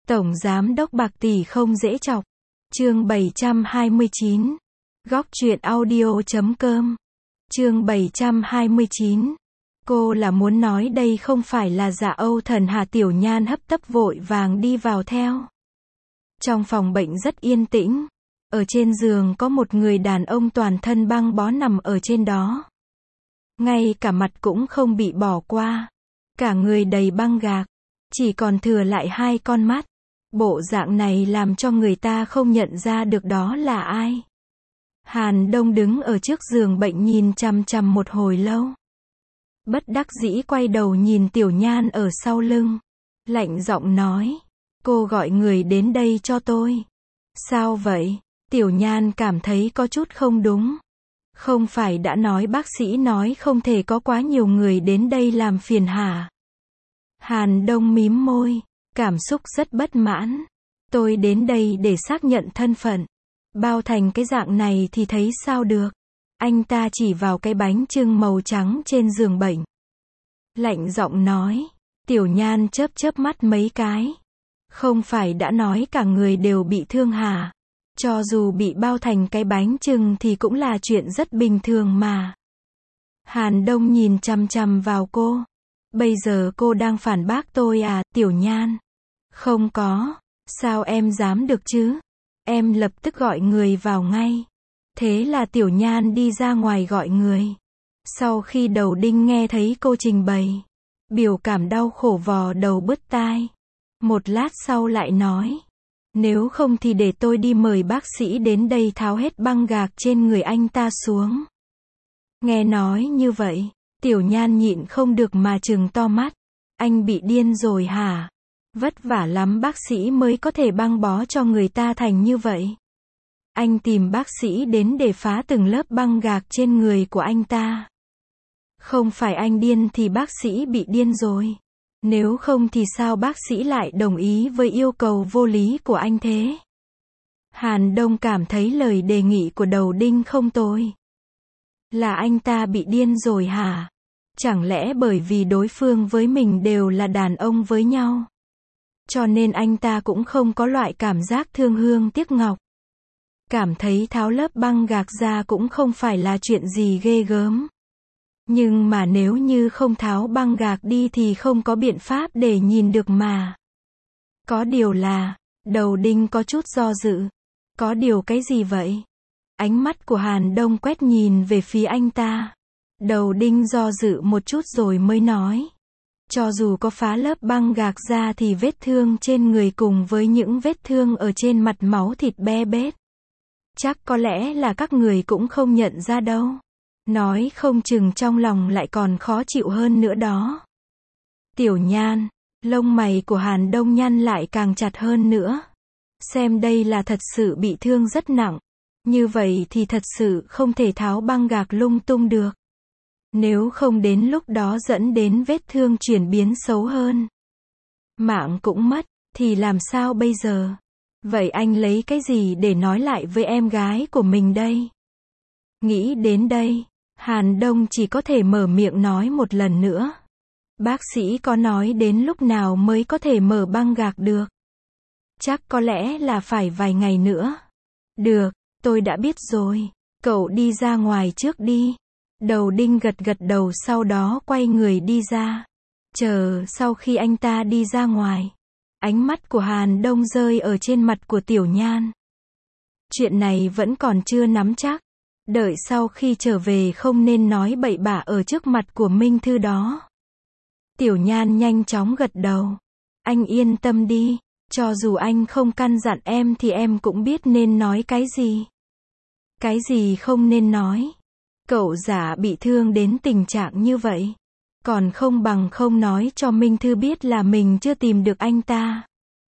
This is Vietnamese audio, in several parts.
Tổng Giám đốc bạc tỷ không dễ chọc. Chương 729. Góc truyện audio.com. Chương 729. Cô là muốn nói đây không phải là Dạ Âu Thần Hà? Tiểu Nhan hấp tấp vội vàng đi vào theo. Trong phòng bệnh rất yên tĩnh. Ở trên giường có một người đàn ông toàn thân băng bó nằm ở trên đó. Ngay cả mặt cũng không bị bỏ qua. Cả người đầy băng gạc. Chỉ còn thừa lại hai con mắt. Bộ dạng này làm cho người ta không nhận ra được đó là ai. Hàn Đông đứng ở trước giường bệnh nhìn chằm chằm một hồi lâu. Bất đắc dĩ quay đầu nhìn Tiểu Nhan ở sau lưng. Lạnh giọng nói. Cô gọi người đến đây cho tôi. Sao vậy? Tiểu Nhan cảm thấy có chút không đúng. Không phải đã nói bác sĩ nói không thể có quá nhiều người đến đây làm phiền hả? Hàn Đông mím môi. Cảm xúc rất bất mãn. Tôi đến đây để xác nhận thân phận. Bao thành cái dạng này thì thấy sao được? Anh ta chỉ vào cái bánh chưng màu trắng trên giường bệnh. Lạnh giọng nói. Tiểu Nhan chớp chớp mắt mấy cái. Không phải đã nói cả người đều bị thương hả? Cho dù bị bao thành cái bánh chưng thì cũng là chuyện rất bình thường mà. Hàn Đông nhìn chằm chằm vào cô. Bây giờ cô đang phản bác tôi à? Tiểu Nhan. Không có. Sao em dám được chứ? Em lập tức gọi người vào ngay. Thế là Tiểu Nhan đi ra ngoài gọi người. Sau khi Đầu Đinh nghe thấy cô trình bày, biểu cảm đau khổ vò đầu bứt tai. Một lát sau lại nói. Nếu không thì để tôi đi mời bác sĩ đến đây tháo hết băng gạc trên người anh ta xuống. Nghe nói như vậy, Tiểu Nhan nhịn không được mà trừng to mắt. Anh bị điên rồi hả? Vất vả lắm bác sĩ mới có thể băng bó cho người ta thành như vậy. Anh tìm bác sĩ đến để phá từng lớp băng gạc trên người của anh ta. Không phải anh điên thì bác sĩ bị điên rồi. Nếu không thì sao bác sĩ lại đồng ý với yêu cầu vô lý của anh thế? Hàn Đông cảm thấy lời đề nghị của Đầu Đinh không tồi. Là anh ta bị điên rồi hả? Chẳng lẽ bởi vì đối phương với mình đều là đàn ông với nhau, cho nên anh ta cũng không có loại cảm giác thương hương tiếc ngọc? Cảm thấy tháo lớp băng gạc ra cũng không phải là chuyện gì ghê gớm. Nhưng mà nếu như không tháo băng gạc đi thì không có biện pháp để nhìn được mà. Có điều là, Đầu Đinh có chút do dự. Có điều cái gì vậy? Ánh mắt của Hàn Đông quét nhìn về phía anh ta. Đầu Đinh do dự một chút rồi mới nói. Cho dù có phá lớp băng gạc ra thì vết thương trên người cùng với những vết thương ở trên mặt máu thịt be bết, chắc có lẽ là các người cũng không nhận ra đâu. Nói không chừng trong lòng lại còn khó chịu hơn nữa đó. Tiểu Nhan, lông mày của Hàn Đông nhăn lại càng chặt hơn nữa. Xem đây là thật sự bị thương rất nặng. Như vậy thì thật sự không thể tháo băng gạc lung tung được. Nếu không đến lúc đó dẫn đến vết thương chuyển biến xấu hơn, mạng cũng mất, thì làm sao bây giờ? Vậy anh lấy cái gì để nói lại với em gái của mình đây? Nghĩ đến đây, Hàn Đông chỉ có thể mở miệng nói một lần nữa. Bác sĩ có nói đến lúc nào mới có thể mở băng gạc được? Chắc có lẽ là phải vài ngày nữa. Được, tôi đã biết rồi. Cậu đi ra ngoài trước đi. Đầu Đinh gật gật đầu sau đó quay người đi ra. Chờ sau khi anh ta đi ra ngoài, ánh mắt của Hàn Đông rơi ở trên mặt của Tiểu Nhan. Chuyện này vẫn còn chưa nắm chắc. Đợi sau khi trở về không nên nói bậy bạ ở trước mặt của Minh Thư đó. Tiểu Nhan nhanh chóng gật đầu. Anh yên tâm đi. Cho dù anh không căn dặn em thì em cũng biết nên nói cái gì. Cái gì không nên nói. Cậu giả bị thương đến tình trạng như vậy, còn không bằng không nói cho Minh Thư biết là mình chưa tìm được anh ta.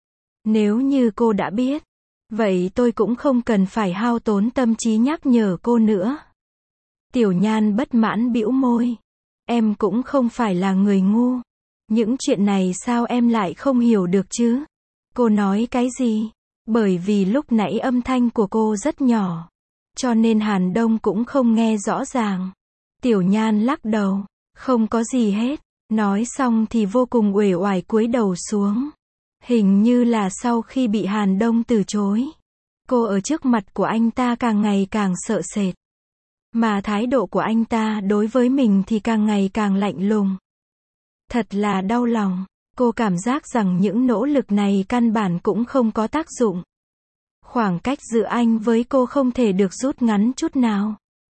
Nếu như cô đã biết, vậy tôi cũng không cần phải hao tốn tâm trí nhắc nhở cô nữa. Tiểu Nhan bất mãn bĩu môi. Em cũng không phải là người ngu. Những chuyện này sao em lại không hiểu được chứ? Cô nói cái gì? Bởi vì lúc nãy âm thanh của cô rất nhỏ, cho nên Hàn Đông cũng không nghe rõ ràng. Tiểu Nhan lắc đầu. Không có gì hết. Nói xong thì vô cùng uể oải cúi đầu xuống. Hình như là sau khi bị Hàn Đông từ chối, cô ở trước mặt của anh ta càng ngày càng sợ sệt. Mà thái độ của anh ta đối với mình thì càng ngày càng lạnh lùng. Thật là đau lòng, cô cảm giác rằng những nỗ lực này căn bản cũng không có tác dụng. Khoảng cách giữa anh với cô không thể được rút ngắn chút nào.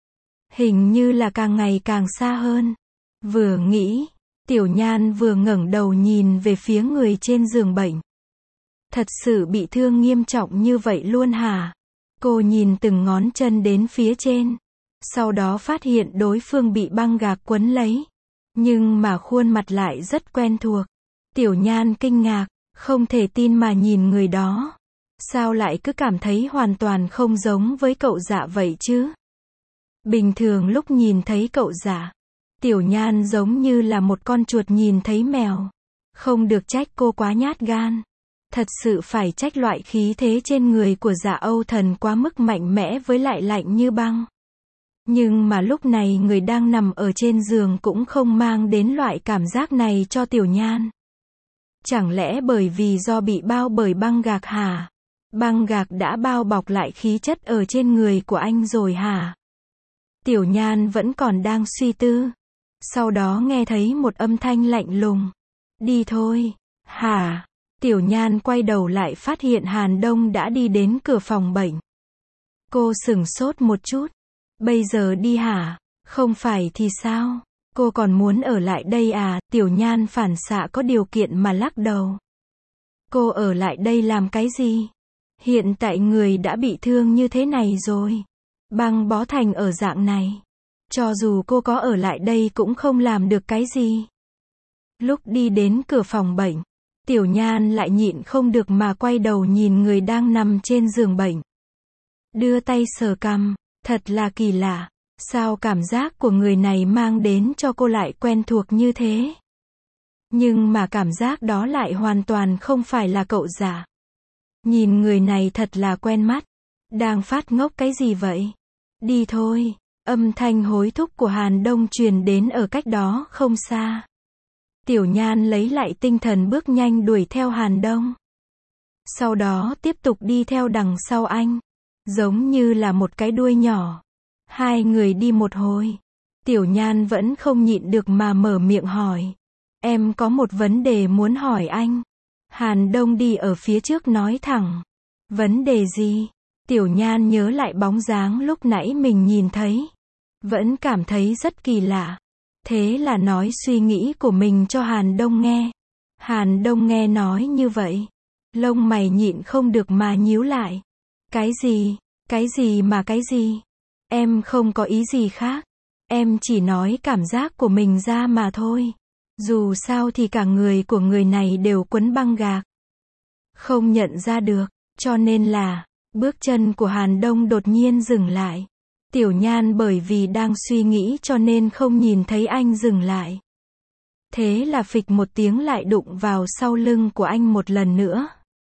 Hình như là càng ngày càng xa hơn. Vừa nghĩ, Tiểu Nhan vừa ngẩng đầu nhìn về phía người trên giường bệnh. Thật sự bị thương nghiêm trọng như vậy luôn hả? Cô nhìn từng ngón chân đến phía trên. Sau đó phát hiện đối phương bị băng gạc quấn lấy. Nhưng mà khuôn mặt lại rất quen thuộc. Tiểu Nhan kinh ngạc, không thể tin mà nhìn người đó. Sao lại cứ cảm thấy hoàn toàn không giống với cậu Dạ vậy chứ? Bình thường lúc nhìn thấy cậu Dạ, Tiểu Nhan giống như là một con chuột nhìn thấy mèo. Không được trách cô quá nhát gan. Thật sự phải trách loại khí thế trên người của Dạ Âu Thần quá mức mạnh mẽ với lại lạnh như băng. Nhưng mà lúc này người đang nằm ở trên giường cũng không mang đến loại cảm giác này cho Tiểu Nhan. Chẳng lẽ bởi vì do bị bao bởi băng gạc hả? Băng gạc đã bao bọc lại khí chất ở trên người của anh rồi hả? Tiểu Nhan vẫn còn đang suy tư. Sau đó nghe thấy một âm thanh lạnh lùng. Đi thôi. Hả? Tiểu Nhan quay đầu lại phát hiện Hàn Đông đã đi đến cửa phòng bệnh. Cô sửng sốt một chút. Bây giờ đi hả? Không phải thì sao? Cô còn muốn ở lại đây à? Tiểu Nhan phản xạ có điều kiện mà lắc đầu. Cô ở lại đây làm cái gì? Hiện tại người đã bị thương như thế này rồi. Băng bó thành ở dạng này. Cho dù cô có ở lại đây cũng không làm được cái gì. Lúc đi đến cửa phòng bệnh, Tiểu Nhan lại nhịn không được mà quay đầu nhìn người đang nằm trên giường bệnh. Đưa tay sờ cằm, thật là kỳ lạ. Sao cảm giác của người này mang đến cho cô lại quen thuộc như thế? Nhưng mà cảm giác đó lại hoàn toàn không phải là cậu Dạ. Nhìn người này thật là quen mắt. Đang phát ngốc cái gì vậy? Đi thôi. Âm thanh hối thúc của Hàn Đông truyền đến ở cách đó không xa. Tiểu Nhan lấy lại tinh thần bước nhanh đuổi theo Hàn Đông. Sau đó tiếp tục đi theo đằng sau anh. Giống như là một cái đuôi nhỏ. Hai người đi một hồi. Tiểu Nhan vẫn không nhịn được mà mở miệng hỏi. Em có một vấn đề muốn hỏi anh. Hàn Đông đi ở phía trước nói thẳng. Vấn đề gì? Tiểu Nhan nhớ lại bóng dáng lúc nãy mình nhìn thấy. Vẫn cảm thấy rất kỳ lạ. Thế là nói suy nghĩ của mình cho Hàn Đông nghe. Hàn Đông nghe nói như vậy. Lông mày nhịn không được mà nhíu lại. Cái gì? Cái gì mà cái gì? Em không có ý gì khác. Em chỉ nói cảm giác của mình ra mà thôi. Dù sao thì cả người của người này đều quấn băng gạc. Không nhận ra được, cho nên là, bước chân của Hàn Đông đột nhiên dừng lại. Tiểu Nhan bởi vì đang suy nghĩ cho nên không nhìn thấy anh dừng lại. Thế là phịch một tiếng lại đụng vào sau lưng của anh một lần nữa.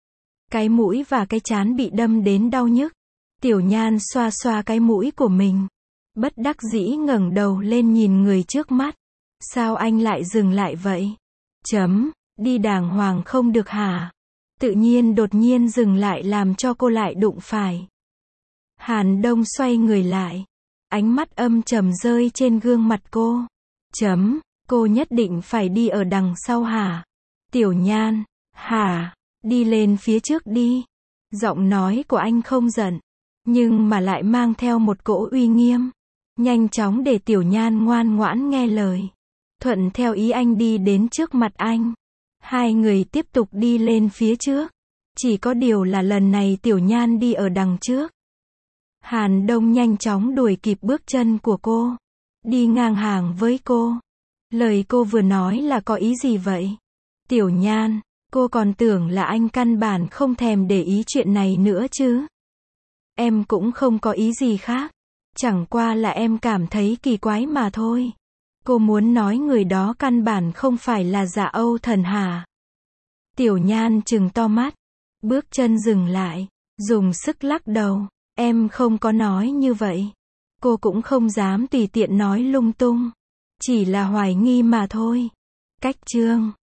Cái mũi và cái trán bị đâm đến đau nhức. Tiểu Nhan xoa xoa cái mũi của mình. Bất đắc dĩ ngẩng đầu lên nhìn người trước mắt. Sao anh lại dừng lại vậy? Đi đàng hoàng không được hả? Tự nhiên đột nhiên dừng lại làm cho cô lại đụng phải. Hàn Đông xoay người lại. Ánh mắt âm trầm rơi trên gương mặt cô. Cô nhất định phải đi ở đằng sau hả? Tiểu Nhan, hả? Đi lên phía trước đi. Giọng nói của anh không giận, nhưng mà lại mang theo một cỗ uy nghiêm. Nhanh chóng để Tiểu Nhan ngoan ngoãn nghe lời. Thuận theo ý anh đi đến trước mặt anh. Hai người tiếp tục đi lên phía trước. Chỉ có điều là lần này Tiểu Nhan đi ở đằng trước. Hàn Đông nhanh chóng đuổi kịp bước chân của cô. Đi ngang hàng với cô. Lời cô vừa nói là có ý gì vậy? Tiểu Nhan, cô còn tưởng là anh căn bản không thèm để ý chuyện này nữa chứ. Em cũng không có ý gì khác. Chẳng qua là em cảm thấy kỳ quái mà thôi. Cô muốn nói người đó căn bản không phải là Dạ Âu Thần hả? Tiểu Nhan trừng to mắt. Bước chân dừng lại. Dùng sức lắc đầu. Em không có nói như vậy. Cô cũng không dám tùy tiện nói lung tung. Chỉ là hoài nghi mà thôi. Cách chương